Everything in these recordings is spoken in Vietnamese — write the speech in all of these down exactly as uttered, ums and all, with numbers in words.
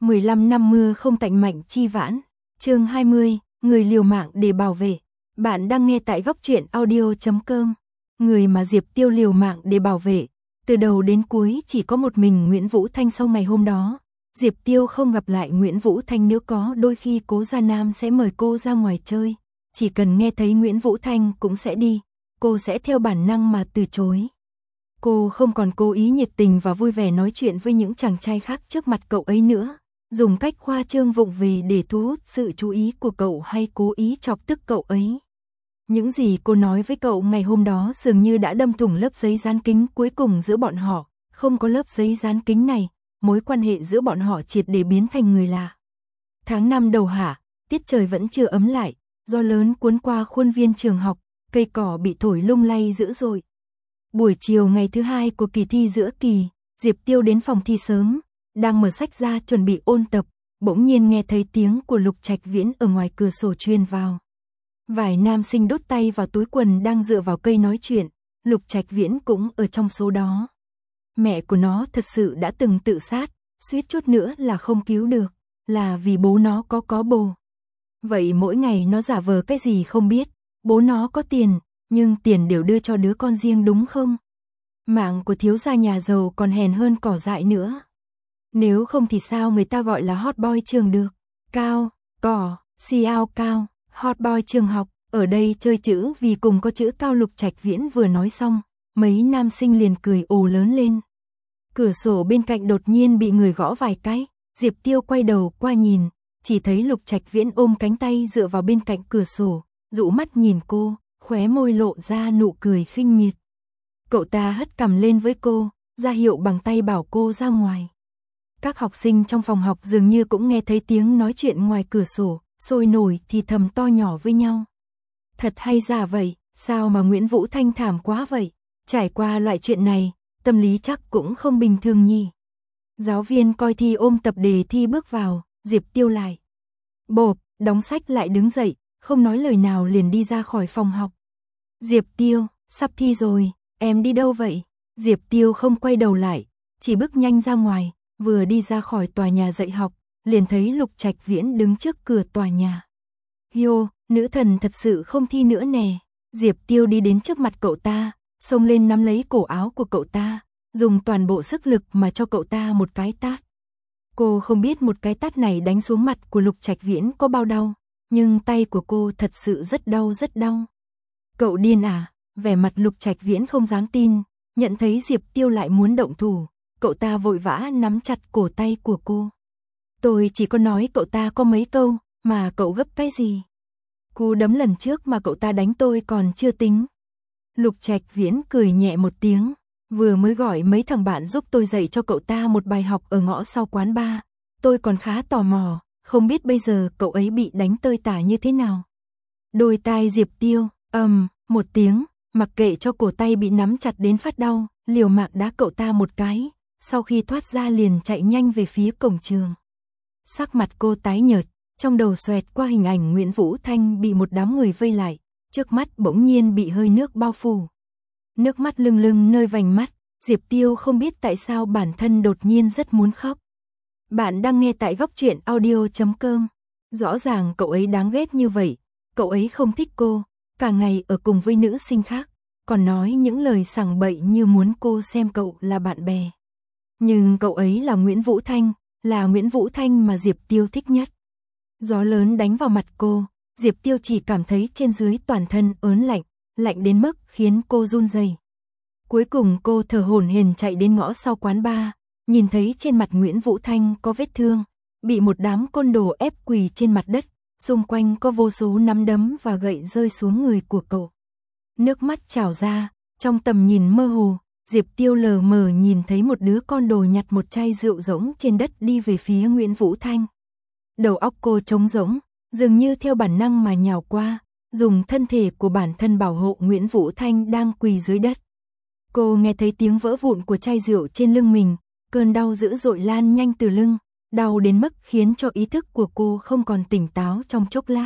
mười lăm năm mưa không tạnh mạnh chi vãn. Chương hai mươi, người liều mạng để bảo vệ. Bạn đang nghe tại góc truyện audio chấm com. Người mà Diệp Tiêu liều mạng để bảo vệ, từ đầu đến cuối chỉ có một mình Nguyễn Vũ Thanh. Sau ngày hôm đó, Diệp Tiêu không gặp lại Nguyễn Vũ Thanh nữa. Có đôi khi Cố Gia Nam sẽ mời cô ra ngoài chơi, chỉ cần nghe thấy Nguyễn Vũ Thanh cũng sẽ đi, cô sẽ theo bản năng mà từ chối. Cô không còn cố ý nhiệt tình và vui vẻ nói chuyện với những chàng trai khác trước mặt cậu ấy nữa, dùng cách khoa trương vụng về để thu hút sự chú ý của cậu hay cố ý chọc tức cậu ấy. Những gì cô nói với cậu ngày hôm đó dường như đã đâm thủng lớp giấy dán kính cuối cùng giữa bọn họ. Không có lớp giấy dán kính này, mối quan hệ giữa bọn họ triệt để biến thành người lạ. Tháng năm đầu hạ, tiết trời vẫn chưa ấm lại, gió lớn cuốn qua khuôn viên trường học, cây cỏ bị thổi lung lay dữ dội. Buổi chiều ngày thứ hai của kỳ thi giữa kỳ, Diệp Tiêu đến phòng thi sớm, đang mở sách ra chuẩn bị ôn tập, bỗng nhiên nghe thấy tiếng của Lục Trạch Viễn ở ngoài cửa sổ truyền vào. Vài nam sinh đút tay vào túi quần đang dựa vào cây nói chuyện, Lục Trạch Viễn cũng ở trong số đó. Mẹ của nó thật sự đã từng tự sát, suýt chút nữa là không cứu được, là vì bố nó có có bồ. Vậy mỗi ngày nó giả vờ cái gì không biết, bố nó có tiền, nhưng tiền đều đưa cho đứa con riêng đúng không? Mạng của thiếu gia nhà giàu còn hèn hơn cỏ dại nữa. Nếu không thì sao người ta gọi là hot boy trường được? Cao, cỏ, siao cao, hot boy trường học, ở đây chơi chữ vì cùng có chữ cao. Lục Trạch Viễn vừa nói xong, mấy nam sinh liền cười ồ lớn lên. Cửa sổ bên cạnh đột nhiên bị người gõ vài cái, Diệp Tiêu quay đầu qua nhìn, chỉ thấy Lục Trạch Viễn ôm cánh tay dựa vào bên cạnh cửa sổ, dụ mắt nhìn cô, khóe môi lộ ra nụ cười khinh miệt. Cậu ta hất cằm lên với cô, ra hiệu bằng tay bảo cô ra ngoài. Các học sinh trong phòng học dường như cũng nghe thấy tiếng nói chuyện ngoài cửa sổ, sôi nổi thì thầm to nhỏ với nhau. Thật hay giả vậy, sao mà Nguyễn Vũ Thanh thảm quá vậy? Trải qua loại chuyện này, tâm lý chắc cũng không bình thường nhỉ. Giáo viên coi thi ôm tập đề thi bước vào, Diệp Tiêu lại bộp, đóng sách lại đứng dậy, không nói lời nào liền đi ra khỏi phòng học. Diệp Tiêu, sắp thi rồi, em đi đâu vậy? Diệp Tiêu không quay đầu lại, chỉ bước nhanh ra ngoài, vừa đi ra khỏi tòa nhà dạy học, liền thấy Lục Trạch Viễn đứng trước cửa tòa nhà. Hiô, nữ thần thật sự không thi nữa nè. Diệp Tiêu đi đến trước mặt cậu ta, xông lên nắm lấy cổ áo của cậu ta, dùng toàn bộ sức lực mà cho cậu ta một cái tát. Cô không biết một cái tát này đánh xuống mặt của Lục Trạch Viễn có bao đau, nhưng tay của cô thật sự rất đau rất đau. Cậu điên à? Vẻ mặt Lục Trạch Viễn không dám tin, nhận thấy Diệp Tiêu lại muốn động thủ, cậu ta vội vã nắm chặt cổ tay của cô. Tôi chỉ có nói cậu ta có mấy câu, mà cậu gấp cái gì? Cú đấm lần trước mà cậu ta đánh tôi còn chưa tính. Lục Trạch Viễn cười nhẹ một tiếng, vừa mới gọi mấy thằng bạn giúp tôi dạy cho cậu ta một bài học ở ngõ sau quán bar. Tôi còn khá tò mò, không biết bây giờ cậu ấy bị đánh tơi tả như thế nào. Đôi tai Diệp Tiêu, ầm, một tiếng, mặc kệ cho cổ tay bị nắm chặt đến phát đau, liều mạng đá cậu ta một cái, sau khi thoát ra liền chạy nhanh về phía cổng trường. Sắc mặt cô tái nhợt, trong đầu xoẹt qua hình ảnh Nguyễn Vũ Thanh bị một đám người vây lại, trước mắt bỗng nhiên bị hơi nước bao phủ. Nước mắt lưng lưng nơi vành mắt, Diệp Tiêu không biết tại sao bản thân đột nhiên rất muốn khóc. Bạn đang nghe tại góc truyện audio chấm com. Rõ ràng cậu ấy đáng ghét như vậy, cậu ấy không thích cô, cả ngày ở cùng với nữ sinh khác, còn nói những lời sảng bậy như muốn cô xem cậu là bạn bè. Nhưng cậu ấy là Nguyễn Vũ Thanh, là Nguyễn Vũ Thanh mà Diệp Tiêu thích nhất. Gió lớn đánh vào mặt cô, Diệp Tiêu chỉ cảm thấy trên dưới toàn thân ớn lạnh, lạnh đến mức khiến cô run rẩy. Cuối cùng cô thở hổn hển chạy đến ngõ sau quán bar, nhìn thấy trên mặt Nguyễn Vũ Thanh có vết thương, bị một đám côn đồ ép quỳ trên mặt đất, xung quanh có vô số nắm đấm và gậy rơi xuống người của cậu. Nước mắt trào ra, trong tầm nhìn mơ hồ, Diệp Tiêu lờ mờ nhìn thấy một đứa con đồ nhặt một chai rượu rỗng trên đất đi về phía Nguyễn Vũ Thanh. Đầu óc cô trống rỗng, dường như theo bản năng mà nhào qua, dùng thân thể của bản thân bảo hộ Nguyễn Vũ Thanh đang quỳ dưới đất. Cô nghe thấy tiếng vỡ vụn của chai rượu trên lưng mình, cơn đau dữ dội lan nhanh từ lưng, đau đến mức khiến cho ý thức của cô không còn tỉnh táo trong chốc lát.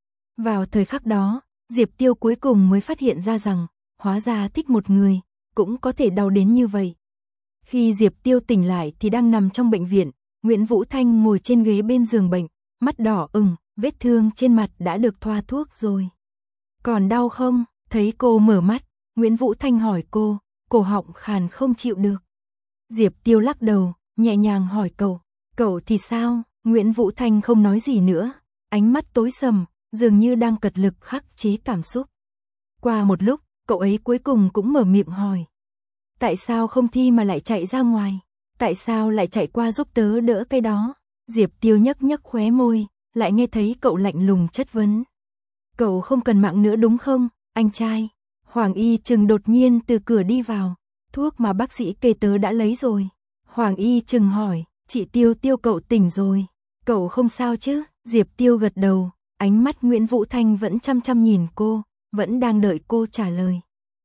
Vào thời khắc đó, Diệp Tiêu cuối cùng mới phát hiện ra rằng, hóa ra thích một người, cũng có thể đau đến như vậy. Khi Diệp Tiêu tỉnh lại thì đang nằm trong bệnh viện, Nguyễn Vũ Thanh ngồi trên ghế bên giường bệnh, mắt đỏ ửng, vết thương trên mặt đã được thoa thuốc rồi. Còn đau không? Thấy cô mở mắt, Nguyễn Vũ Thanh hỏi cô, cổ họng khàn không chịu được. Diệp Tiêu lắc đầu, nhẹ nhàng hỏi cậu, cậu thì sao? Nguyễn Vũ Thanh không nói gì nữa, ánh mắt tối sầm, dường như đang cật lực khắc chế cảm xúc. Qua một lúc, cậu ấy cuối cùng cũng mở miệng hỏi. Tại sao không thi mà lại chạy ra ngoài? Tại sao lại chạy qua giúp tớ đỡ cái đó? Diệp Tiêu nhấc nhấc khóe môi, lại nghe thấy cậu lạnh lùng chất vấn. Cậu không cần mạng nữa đúng không, anh trai? Hoàng Y Trừng đột nhiên từ cửa đi vào, thuốc mà bác sĩ kê tớ đã lấy rồi. Hoàng Y Trừng hỏi, chị Tiêu Tiêu cậu tỉnh rồi, cậu không sao chứ? Diệp Tiêu gật đầu, ánh mắt Nguyễn Vũ Thanh vẫn chăm chăm nhìn cô, vẫn đang đợi cô trả lời.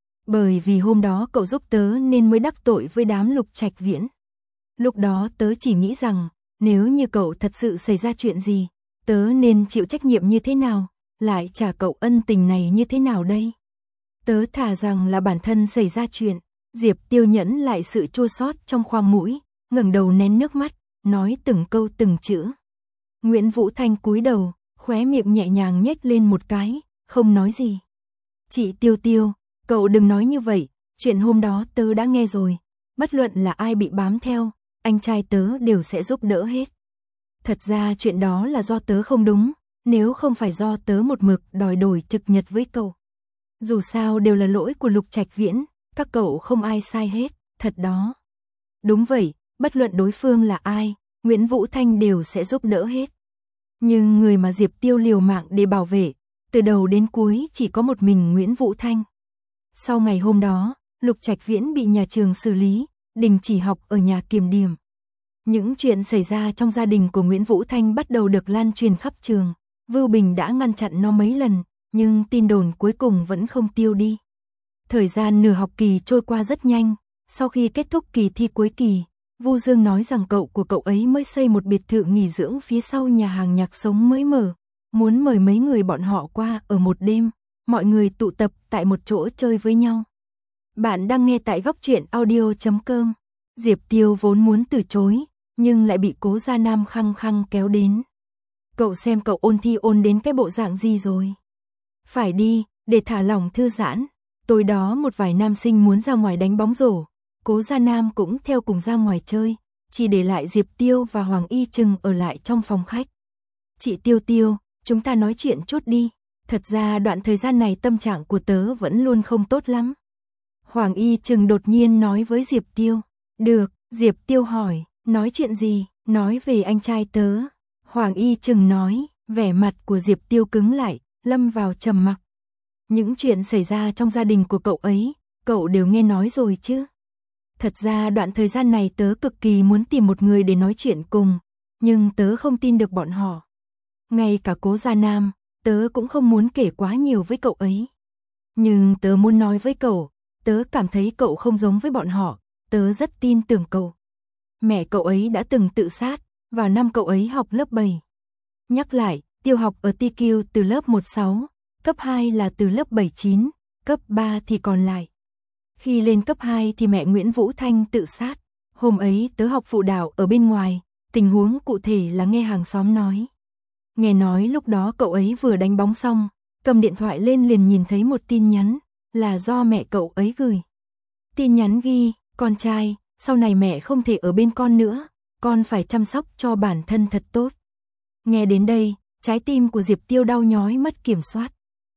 Bởi vì hôm đó cậu giúp tớ nên mới đắc tội với đám Lục Trạch Viễn. Lúc đó tớ chỉ nghĩ rằng, nếu như cậu thật sự xảy ra chuyện gì, tớ nên chịu trách nhiệm như thế nào, lại trả cậu ân tình này như thế nào đây? Tớ thà rằng là bản thân xảy ra chuyện. Diệp Tiêu nhẫn lại sự chua xót trong khoang mũi, ngẩng đầu nén nước mắt, nói từng câu từng chữ. Nguyễn Vũ Thanh cúi đầu, khóe miệng nhẹ nhàng nhếch lên một cái, không nói gì. Chị Tiêu Tiêu, cậu đừng nói như vậy, chuyện hôm đó tớ đã nghe rồi, bất luận là ai bị bám theo, anh trai tớ đều sẽ giúp đỡ hết. Thật ra chuyện đó là do tớ không đúng, nếu không phải do tớ một mực đòi đổi trực nhật với cậu. Dù sao đều là lỗi của Lục Trạch Viễn, các cậu không ai sai hết, thật đó. Đúng vậy, bất luận đối phương là ai, Nguyễn Vũ Thanh đều sẽ giúp đỡ hết. Nhưng người mà Diệp Tiêu liều mạng để bảo vệ, từ đầu đến cuối chỉ có một mình Nguyễn Vũ Thanh. Sau ngày hôm đó, Lục Trạch Viễn bị nhà trường xử lý, đình chỉ học ở nhà kiểm điểm. Những chuyện xảy ra trong gia đình của Nguyễn Vũ Thanh bắt đầu được lan truyền khắp trường. Vưu Bình đã ngăn chặn nó mấy lần, nhưng tin đồn cuối cùng vẫn không tiêu đi. Thời gian nửa học kỳ trôi qua rất nhanh, sau khi kết thúc kỳ thi cuối kỳ, Vu Dương nói rằng cậu của cậu ấy mới xây một biệt thự nghỉ dưỡng phía sau nhà hàng nhạc sống mới mở, muốn mời mấy người bọn họ qua ở một đêm, mọi người tụ tập tại một chỗ chơi với nhau. Bạn đang nghe tại góc truyện audio chấm com. Diệp Tiêu vốn muốn từ chối, nhưng lại bị Cố Gia Nam khăng khăng kéo đến. Cậu xem cậu ôn thi ôn đến cái bộ dạng gì rồi? Phải đi, để thả lỏng thư giãn. Tối đó một vài nam sinh muốn ra ngoài đánh bóng rổ, Cố Gia Nam cũng theo cùng ra ngoài chơi, chỉ để lại Diệp Tiêu và Hoàng Y Trừng ở lại trong phòng khách. Chị Tiêu Tiêu, chúng ta nói chuyện chút đi, thật ra đoạn thời gian này tâm trạng của tớ vẫn luôn không tốt lắm. Hoàng Y Trừng đột nhiên nói với Diệp Tiêu. Được, Diệp Tiêu hỏi, nói chuyện gì? Nói về anh trai tớ. Hoàng Y Trừng nói, vẻ mặt của Diệp Tiêu cứng lại, lâm vào trầm mặc. Những chuyện xảy ra trong gia đình của cậu ấy, cậu đều nghe nói rồi chứ? Thật ra đoạn thời gian này tớ cực kỳ muốn tìm một người để nói chuyện cùng, nhưng tớ không tin được bọn họ. Ngay cả Cố Gia Nam, tớ cũng không muốn kể quá nhiều với cậu ấy. Nhưng tớ muốn nói với cậu, tớ cảm thấy cậu không giống với bọn họ, tớ rất tin tưởng cậu. Mẹ cậu ấy đã từng tự sát, vào năm cậu ấy học lớp bảy. Nhắc lại, Tiêu học ở T Q từ lớp một sáu, cấp hai là từ lớp bảy chín, cấp ba thì còn lại. Khi lên cấp hai thì mẹ Nguyễn Vũ Thanh tự sát. Hôm ấy tớ học phụ đạo ở bên ngoài, tình huống cụ thể là nghe hàng xóm nói. Nghe nói lúc đó cậu ấy vừa đánh bóng xong, cầm điện thoại lên liền nhìn thấy một tin nhắn, là do mẹ cậu ấy gửi. Tin nhắn ghi, con trai, sau này mẹ không thể ở bên con nữa, con phải chăm sóc cho bản thân thật tốt. Nghe đến đây, trái tim của Diệp Tiêu đau nhói mất kiểm soát.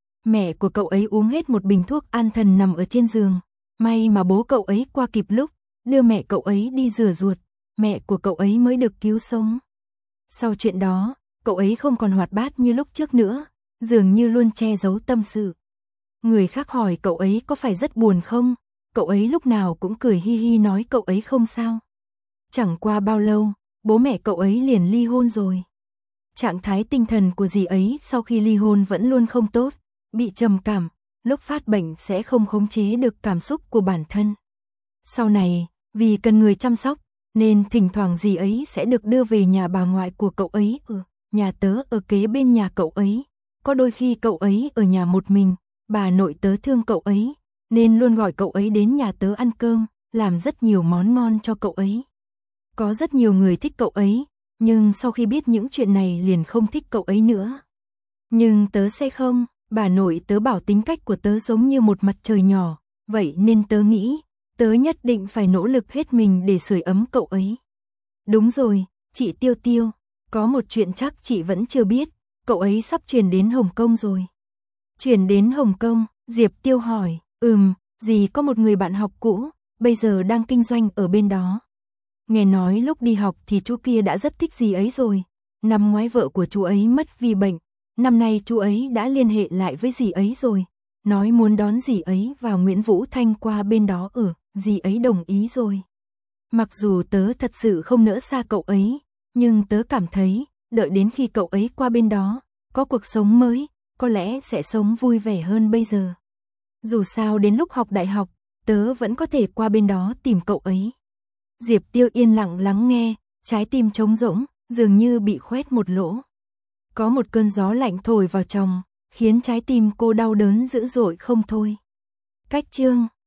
Mẹ của cậu ấy uống hết một bình thuốc an thần nằm ở trên giường. May mà bố cậu ấy qua kịp lúc, đưa mẹ cậu ấy đi rửa ruột, mẹ của cậu ấy mới được cứu sống. Sau chuyện đó, cậu ấy không còn hoạt bát như lúc trước nữa, dường như luôn che giấu tâm sự. Người khác hỏi cậu ấy có phải rất buồn không, cậu ấy lúc nào cũng cười hi hi nói cậu ấy không sao. Chẳng qua bao lâu, bố mẹ cậu ấy liền ly hôn rồi. Trạng thái tinh thần của dì ấy sau khi ly hôn vẫn luôn không tốt, bị trầm cảm, lúc phát bệnh sẽ không khống chế được cảm xúc của bản thân. Sau này, vì cần người chăm sóc, nên thỉnh thoảng dì ấy sẽ được đưa về nhà bà ngoại của cậu ấy. Ừ, nhà tớ ở kế bên nhà cậu ấy, có đôi khi cậu ấy ở nhà một mình, bà nội tớ thương cậu ấy, nên luôn gọi cậu ấy đến nhà tớ ăn cơm, làm rất nhiều món ngon cho cậu ấy. Có rất nhiều người thích cậu ấy, nhưng sau khi biết những chuyện này liền không thích cậu ấy nữa. Nhưng tớ sẽ không, bà nội tớ bảo tính cách của tớ giống như một mặt trời nhỏ, vậy nên tớ nghĩ, tớ nhất định phải nỗ lực hết mình để sưởi ấm cậu ấy. Đúng rồi, chị Tiêu Tiêu, có một chuyện chắc chị vẫn chưa biết, cậu ấy sắp chuyển đến Hồng Kông rồi. Chuyển đến Hồng Kông, Diệp Tiêu hỏi, ừm, dì có một người bạn học cũ, bây giờ đang kinh doanh ở bên đó. Nghe nói lúc đi học thì chú kia đã rất thích dì ấy rồi, năm ngoái vợ của chú ấy mất vì bệnh, năm nay chú ấy đã liên hệ lại với dì ấy rồi, nói muốn đón dì ấy vào Nguyễn Vũ Thanh qua bên đó ở, dì ấy đồng ý rồi. Mặc dù tớ thật sự không nỡ xa cậu ấy, nhưng tớ cảm thấy, đợi đến khi cậu ấy qua bên đó, có cuộc sống mới, có lẽ sẽ sống vui vẻ hơn bây giờ. Dù sao đến lúc học đại học, tớ vẫn có thể qua bên đó tìm cậu ấy. Diệp Tiêu yên lặng lắng nghe, trái tim trống rỗng, dường như bị khoét một lỗ. Có một cơn gió lạnh thổi vào trong, khiến trái tim cô đau đớn dữ dội không thôi. Cách chương